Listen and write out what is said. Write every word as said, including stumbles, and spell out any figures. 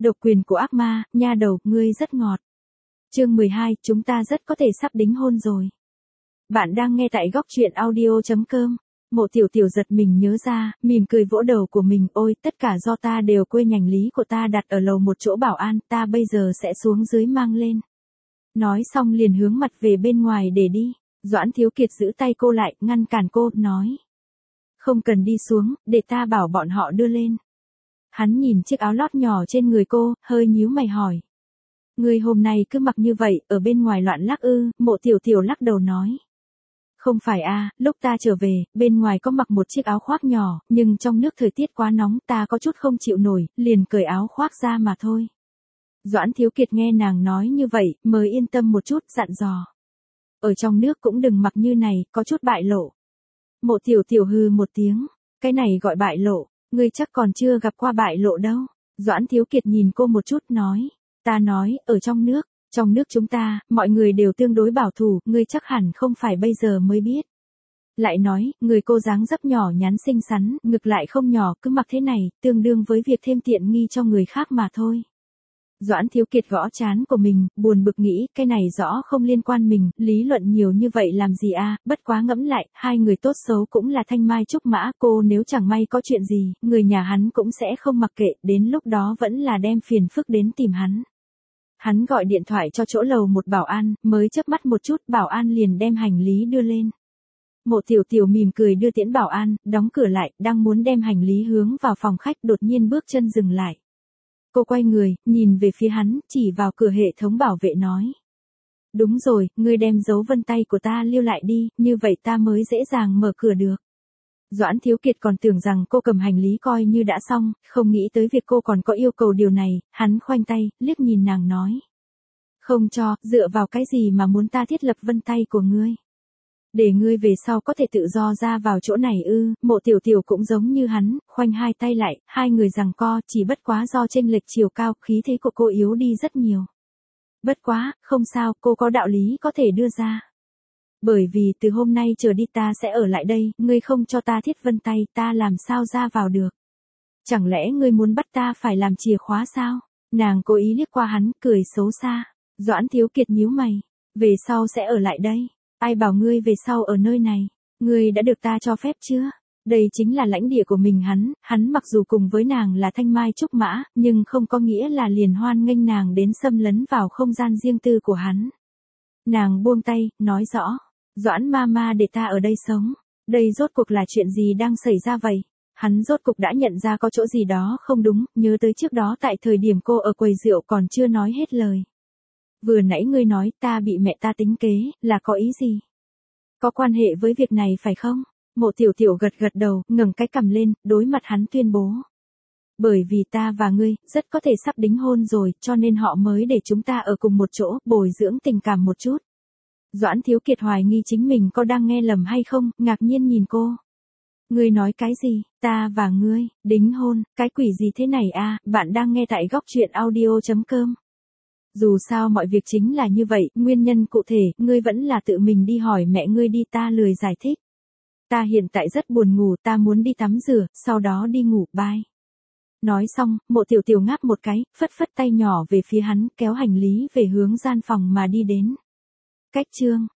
Độc quyền của ác ma, nha đầu, ngươi rất ngọt. Chương mười hai, chúng ta rất có thể sắp đính hôn rồi. Bạn đang nghe tại góc truyện audio chấm com. Mộ Tiểu Tiểu giật mình nhớ ra, mỉm cười vỗ đầu của mình, ôi, tất cả do ta đều quên hành lý của ta đặt ở lầu một chỗ bảo an, ta bây giờ sẽ xuống dưới mang lên. Nói xong liền hướng mặt về bên ngoài để đi. Doãn Thiếu Kiệt giữ tay cô lại, ngăn cản cô, nói. Không cần đi xuống, để ta bảo bọn họ đưa lên. Hắn nhìn chiếc áo lót nhỏ trên người cô, hơi nhíu mày hỏi. Người hôm nay cứ mặc như vậy, ở bên ngoài loạn lắc ư? Mộ Tiểu Tiểu lắc đầu nói. Không phải a, lúc ta trở về, bên ngoài có mặc một chiếc áo khoác nhỏ, nhưng trong nước thời tiết quá nóng, ta có chút không chịu nổi, liền cởi áo khoác ra mà thôi. Doãn Thiếu Kiệt nghe nàng nói như vậy, mới yên tâm một chút, dặn dò. Ở trong nước cũng đừng mặc như này, có chút bại lộ. Mộ Tiểu Tiểu hừ một tiếng, cái này gọi bại lộ, ngươi chắc còn chưa gặp qua bại lộ đâu. Doãn Thiếu Kiệt nhìn cô một chút nói, ta nói, ở trong nước, trong nước chúng ta, mọi người đều tương đối bảo thủ, ngươi chắc hẳn không phải bây giờ mới biết. Lại nói, người cô dáng dấp nhỏ nhắn xinh xắn, ngực lại không nhỏ, cứ mặc thế này, tương đương với việc thêm tiện nghi cho người khác mà thôi. Doãn Thiếu Kiệt gõ trán của mình, buồn bực nghĩ, cái này rõ không liên quan mình, lý luận nhiều như vậy làm gì a? Bất quá ngẫm lại, hai người tốt xấu cũng là thanh mai trúc mã, cô nếu chẳng may có chuyện gì, người nhà hắn cũng sẽ không mặc kệ, đến lúc đó vẫn là đem phiền phức đến tìm hắn. Hắn gọi điện thoại cho chỗ lầu một bảo an, mới chớp mắt một chút, bảo an liền đem hành lý đưa lên. Mộ Tiểu Tiểu mỉm cười đưa tiễn bảo an, đóng cửa lại, đang muốn đem hành lý hướng vào phòng khách, đột nhiên bước chân dừng lại. Cô quay người, nhìn về phía hắn, chỉ vào cửa hệ thống bảo vệ nói. Đúng rồi, ngươi đem dấu vân tay của ta lưu lại đi, như vậy ta mới dễ dàng mở cửa được. Doãn Thiếu Kiệt còn tưởng rằng cô cầm hành lý coi như đã xong, không nghĩ tới việc cô còn có yêu cầu điều này, hắn khoanh tay, liếc nhìn nàng nói. Không cho, dựa vào cái gì mà muốn ta thiết lập vân tay của ngươi? Để ngươi về sau có thể tự do ra vào chỗ này ư? Mộ Tiểu Tiểu cũng giống như hắn, khoanh hai tay lại, hai người giằng co, chỉ bất quá do chênh lệch chiều cao, khí thế của cô yếu đi rất nhiều. Bất quá, không sao, cô có đạo lý có thể đưa ra. Bởi vì từ hôm nay trở đi ta sẽ ở lại đây, ngươi không cho ta thiết vân tay, ta làm sao ra vào được? Chẳng lẽ ngươi muốn bắt ta phải làm chìa khóa sao? Nàng cố ý liếc qua hắn, cười xấu xa. Doãn Thiếu Kiệt nhíu mày, về sau sẽ ở lại đây. Ai bảo ngươi về sau ở nơi này? Ngươi đã được ta cho phép chưa? Đây chính là lãnh địa của mình hắn, hắn mặc dù cùng với nàng là thanh mai trúc mã, nhưng không có nghĩa là liền hoan nghênh nàng đến xâm lấn vào không gian riêng tư của hắn. Nàng buông tay, nói rõ. Doãn Mama để ta ở đây sống. Đây rốt cuộc là chuyện gì đang xảy ra vậy? Hắn rốt cuộc đã nhận ra có chỗ gì đó không đúng, nhớ tới trước đó tại thời điểm cô ở quầy rượu còn chưa nói hết lời. Vừa nãy ngươi nói ta bị mẹ ta tính kế, là có ý gì? Có quan hệ với việc này phải không? Mộ Tiểu Tiểu gật gật đầu, ngẩng cái cằm lên, đối mặt hắn tuyên bố. Bởi vì ta và ngươi, rất có thể sắp đính hôn rồi, cho nên họ mới để chúng ta ở cùng một chỗ, bồi dưỡng tình cảm một chút. Doãn Thiếu Kiệt hoài nghi chính mình có đang nghe lầm hay không, ngạc nhiên nhìn cô. Ngươi nói cái gì, ta và ngươi, đính hôn, cái quỷ gì thế này a? Bạn đang nghe tại góc truyện audio chấm com. Dù sao mọi việc chính là như vậy, nguyên nhân cụ thể, ngươi vẫn là tự mình đi hỏi mẹ ngươi đi, ta lười giải thích. Ta hiện tại rất buồn ngủ, ta muốn đi tắm rửa, sau đó đi ngủ, bye. Nói xong, Mộ Tiểu Tiểu ngáp một cái, phất phất tay nhỏ về phía hắn, kéo hành lý về hướng gian phòng mà đi đến. Cách chương